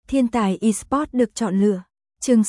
Thiên tài eSports được chọn lựa. Chương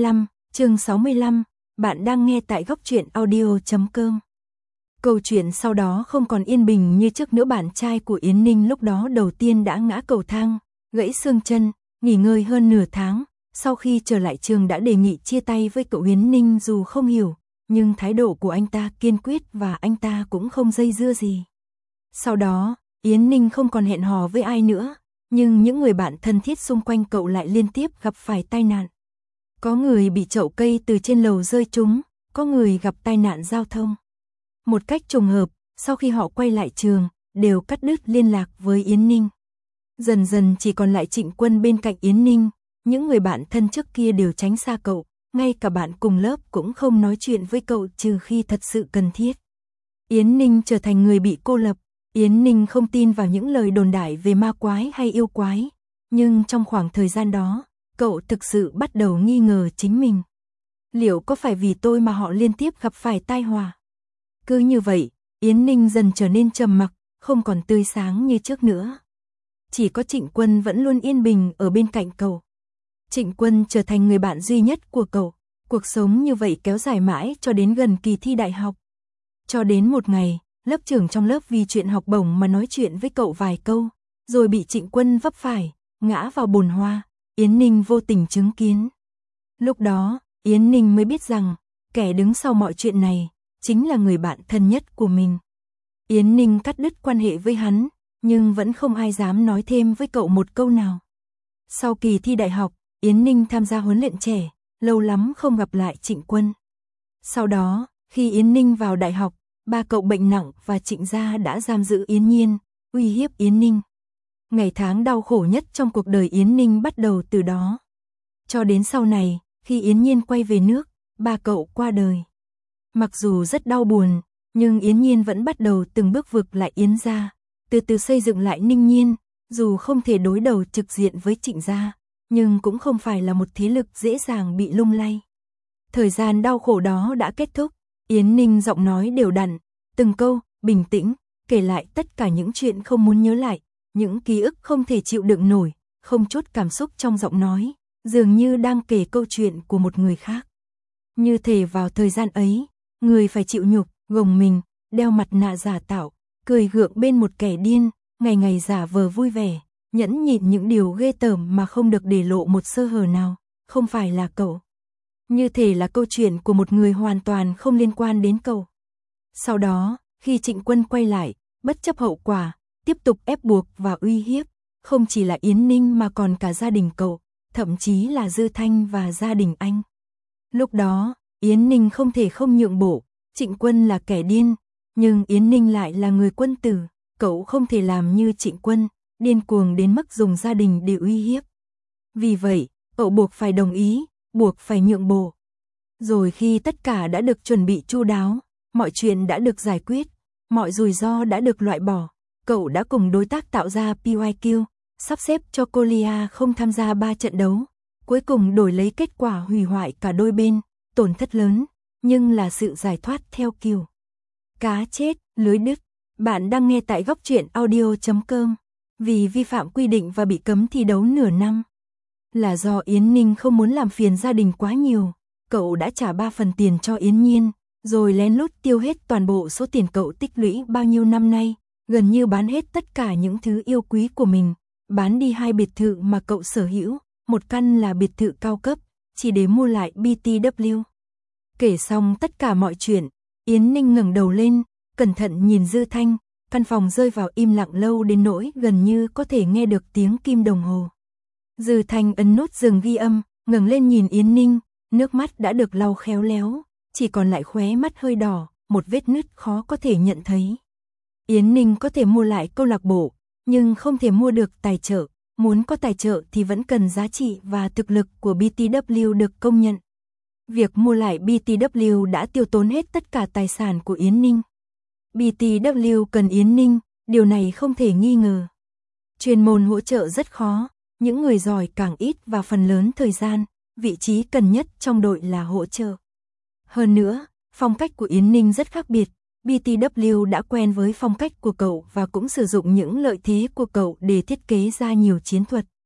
65, bạn đang nghe tại góc truyện audio.com. Câu chuyện sau đó không còn yên bình như trước nữa. Bạn trai của Yến Ninh lúc đó đầu tiên đã ngã cầu thang, gãy xương chân, nghỉ ngơi hơn nửa tháng. Sau khi trở lại trường đã đề nghị chia tay với cậu Yến Ninh, dù không hiểu, nhưng thái độ của anh ta kiên quyết và anh ta cũng không dây dưa gì. Sau đó, Yến Ninh không còn hẹn hò với ai nữa, nhưng những người bạn thân thiết xung quanh cậu lại liên tiếp gặp phải tai nạn. Có người bị chậu cây từ trên lầu rơi trúng, có người gặp tai nạn giao thông. Một cách trùng hợp, sau khi họ quay lại trường, đều cắt đứt liên lạc với Yến Ninh. Dần dần chỉ còn lại Trịnh Quân bên cạnh Yến Ninh, những người bạn thân trước kia đều tránh xa cậu, ngay cả bạn cùng lớp cũng không nói chuyện với cậu trừ khi thật sự cần thiết. Yến Ninh trở thành người bị cô lập. Yến Ninh không tin vào những lời đồn đại về ma quái hay yêu quái, nhưng trong khoảng thời gian đó, cậu thực sự bắt đầu nghi ngờ chính mình. Liệu có phải vì tôi mà họ liên tiếp gặp phải tai họa? Cứ như vậy, Yến Ninh dần trở nên trầm mặc, không còn tươi sáng như trước nữa. Chỉ có Trịnh Quân vẫn luôn yên bình ở bên cạnh cậu. Trịnh Quân trở thành người bạn duy nhất của cậu. Cuộc sống như vậy kéo dài mãi cho đến gần kỳ thi đại học. Cho đến một ngày, lớp trưởng trong lớp vì chuyện học bổng mà nói chuyện với cậu vài câu, rồi bị Trịnh Quân vấp phải, ngã vào bồn hoa. Yến Ninh vô tình chứng kiến. Lúc đó, Yến Ninh mới biết rằng, kẻ đứng sau mọi chuyện này, chính là người bạn thân nhất của mình. Yến Ninh cắt đứt quan hệ với hắn, nhưng vẫn không ai dám nói thêm với cậu một câu nào. Sau kỳ thi đại học, Yến Ninh tham gia huấn luyện trẻ, lâu lắm không gặp lại Trịnh Quân. Sau đó, khi Yến Ninh vào đại học, ba cậu bệnh nặng và Trịnh gia đã giam giữ Yến Nhiên, uy hiếp Yến Ninh. Ngày tháng đau khổ nhất trong cuộc đời Yến Ninh bắt đầu từ đó. Cho đến sau này, khi Yến Nhiên quay về nước, ba cậu qua đời. Mặc dù rất đau buồn, nhưng Yến Nhiên vẫn bắt đầu từng bước vực lại Yến gia, từ từ xây dựng lại Ninh Nhiên, dù không thể đối đầu trực diện với Trịnh gia, nhưng cũng không phải là một thế lực dễ dàng bị lung lay. Thời gian đau khổ đó đã kết thúc, Yến Ninh giọng nói đều đặn, từng câu, bình tĩnh, kể lại tất cả những chuyện không muốn nhớ lại, những ký ức không thể chịu đựng nổi, không chút cảm xúc trong giọng nói, dường như đang kể câu chuyện của một người khác. Như thể vào thời gian ấy, người phải chịu nhục, gồng mình, đeo mặt nạ giả tạo, cười gượng bên một kẻ điên, ngày ngày giả vờ vui vẻ, nhẫn nhịn những điều ghê tởm mà không được để lộ một sơ hở nào, không phải là cậu. Như thể là câu chuyện của một người hoàn toàn không liên quan đến cậu. Sau đó, khi Trịnh Quân quay lại, bất chấp hậu quả, tiếp tục ép buộc và uy hiếp, không chỉ là Yến Ninh mà còn cả gia đình cậu, thậm chí là Dư Thanh và gia đình anh. Lúc đó, Yến Ninh không thể không nhượng bộ, Trịnh Quân là kẻ điên, nhưng Yến Ninh lại là người quân tử, cậu không thể làm như Trịnh Quân, điên cuồng đến mức dùng gia đình để uy hiếp. Vì vậy, cậu buộc phải đồng ý, buộc phải nhượng bộ. Rồi khi tất cả đã được chuẩn bị chu đáo, mọi chuyện đã được giải quyết, mọi rủi ro đã được loại bỏ, cậu đã cùng đối tác tạo ra PYQ, sắp xếp cho Colia không tham gia 3 trận đấu, cuối cùng đổi lấy kết quả hủy hoại cả đôi bên, tổn thất lớn, nhưng là sự giải thoát theo kiểu cá chết, lưới đứt. Bạn đang nghe tại góc truyện audio.com. Vì vi phạm quy định và bị cấm thi đấu nửa năm. Là do Yến Ninh không muốn làm phiền gia đình quá nhiều, cậu đã trả 3 phần tiền cho Yến Nhiên, rồi lén lút tiêu hết toàn bộ số tiền cậu tích lũy bao nhiêu năm nay, gần như bán hết tất cả những thứ yêu quý của mình, bán đi 2 biệt thự mà cậu sở hữu, một căn là biệt thự cao cấp, chỉ để mua lại BTW. Kể xong tất cả mọi chuyện, Yến Ninh ngẩng đầu lên, cẩn thận nhìn Dư Thanh, căn phòng rơi vào im lặng lâu đến nỗi gần như có thể nghe được tiếng kim đồng hồ. Dư Thanh ấn nút dừng ghi âm, ngẩng lên nhìn Yến Ninh, nước mắt đã được lau khéo léo, chỉ còn lại khóe mắt hơi đỏ, một vết nứt khó có thể nhận thấy. Yến Ninh có thể mua lại câu lạc bộ, nhưng không thể mua được tài trợ, muốn có tài trợ thì vẫn cần giá trị và thực lực của BTW được công nhận. Việc mua lại BTW đã tiêu tốn hết tất cả tài sản của Yến Ninh. BTW cần Yến Ninh, điều này không thể nghi ngờ. Chuyên môn hỗ trợ rất khó, những người giỏi càng ít và phần lớn thời gian, vị trí cần nhất trong đội là hỗ trợ. Hơn nữa, phong cách của Yến Ninh rất khác biệt, BTW đã quen với phong cách của cậu và cũng sử dụng những lợi thế của cậu để thiết kế ra nhiều chiến thuật.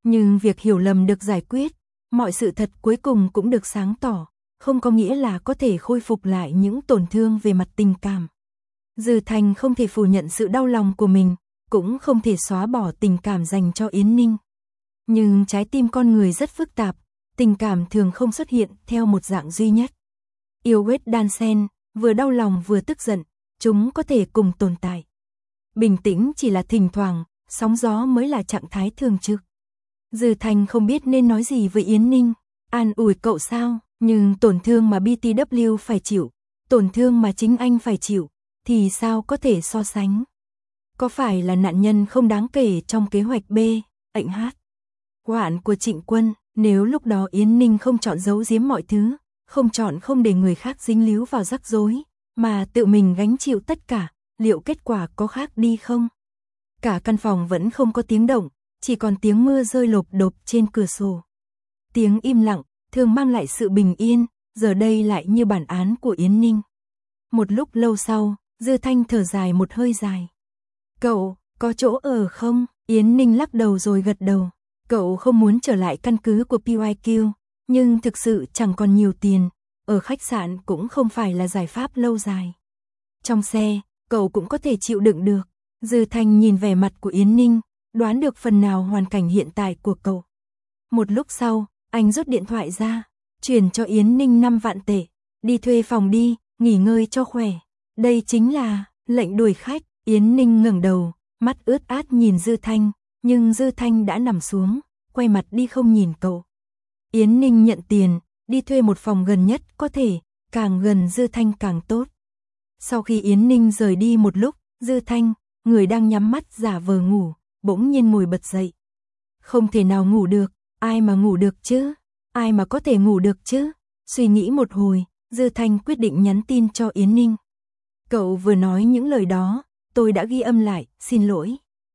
Nhưng việc hiểu lầm được giải quyết, mọi sự thật cuối cùng cũng được sáng tỏ, không có nghĩa là có thể khôi phục lại những tổn thương về mặt tình cảm. Dư Thanh không thể phủ nhận sự đau lòng của mình, cũng không thể xóa bỏ tình cảm dành cho Yến Ninh. Nhưng trái tim con người rất phức tạp, tình cảm thường không xuất hiện theo một dạng duy nhất. Yêu ghét đan xen, vừa đau lòng vừa tức giận, chúng có thể cùng tồn tại. Bình tĩnh chỉ là thỉnh thoảng, sóng gió mới là trạng thái thường trực. Dư Thanh không biết nên nói gì với Yến Ninh, an ủi cậu sao, nhưng tổn thương mà BTW phải chịu, tổn thương mà chính anh phải chịu, thì sao có thể so sánh. Có phải là nạn nhân không đáng kể trong kế hoạch B, ệnh hát. Hoạn của Trịnh Quân, nếu lúc đó Yến Ninh không chọn giấu giếm mọi thứ, không chọn không để người khác dính líu vào rắc rối, mà tự mình gánh chịu tất cả, liệu kết quả có khác đi không? Cả căn phòng vẫn không có tiếng động, chỉ còn tiếng mưa rơi lộp độp trên cửa sổ. Tiếng im lặng, thường mang lại sự bình yên, giờ đây lại như bản án của Yến Ninh. Một lúc lâu sau, Dư Thanh thở dài một hơi dài. Cậu, có chỗ ở không? Yến Ninh lắc đầu rồi gật đầu. Cậu không muốn trở lại căn cứ của PYQ, nhưng thực sự chẳng còn nhiều tiền, ở khách sạn cũng không phải là giải pháp lâu dài. Trong xe, cậu cũng có thể chịu đựng được. Dư Thanh nhìn vẻ mặt của Yến Ninh, đoán được phần nào hoàn cảnh hiện tại của cậu. Một lúc sau, anh rút điện thoại ra, chuyển cho Yến Ninh 5 vạn tệ. Đi thuê phòng đi, nghỉ ngơi cho khỏe. Đây chính là lệnh đuổi khách. Yến Ninh ngẩng đầu, mắt ướt át nhìn Dư Thanh, nhưng Dư Thanh đã nằm xuống, quay mặt đi không nhìn cậu. Yến Ninh nhận tiền, đi thuê một phòng gần nhất có thể, càng gần Dư Thanh càng tốt. Sau khi Yến Ninh rời đi một lúc, Dư Thanh, người đang nhắm mắt giả vờ ngủ, bỗng nhiên ngồi bật dậy. Không thể nào ngủ được, ai mà ngủ được chứ? Ai mà có thể ngủ được chứ? Suy nghĩ một hồi, Dư Thanh quyết định nhắn tin cho Yến Ninh. Cậu vừa nói những lời đó, tôi đã ghi âm lại, xin lỗi.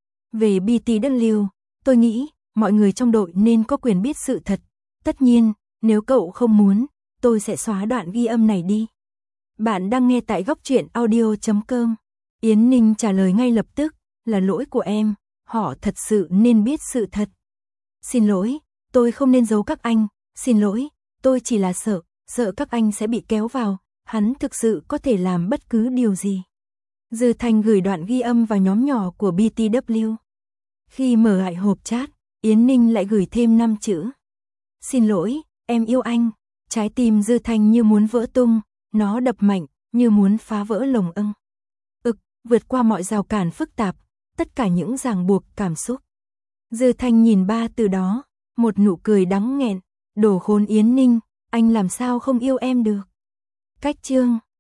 Về BTW, tôi nghĩ, mọi người trong đội nên có quyền biết sự thật. Tất nhiên, nếu cậu không muốn, tôi sẽ xóa đoạn ghi âm này đi. Bạn đang nghe tại góc truyện audio.com. Yến Ninh trả lời ngay lập tức, là lỗi của em, họ thật sự nên biết sự thật. Xin lỗi, tôi không nên giấu các anh, xin lỗi, tôi chỉ là sợ các anh sẽ bị kéo vào, hắn thực sự có thể làm bất cứ điều gì. Dư Thanh gửi đoạn ghi âm vào nhóm nhỏ của BTW. Khi mở lại hộp chat, Yến Ninh lại gửi thêm 5 chữ. Xin lỗi, em yêu anh. Trái tim Dư Thanh như muốn vỡ tung, nó đập mạnh, như muốn phá vỡ lồng ưng. Vượt qua mọi rào cản phức tạp, tất cả những ràng buộc cảm xúc. Dư Thanh nhìn 3 từ đó, một nụ cười đắng nghẹn, đồ khốn Yến Ninh, anh làm sao không yêu em được. Cách chương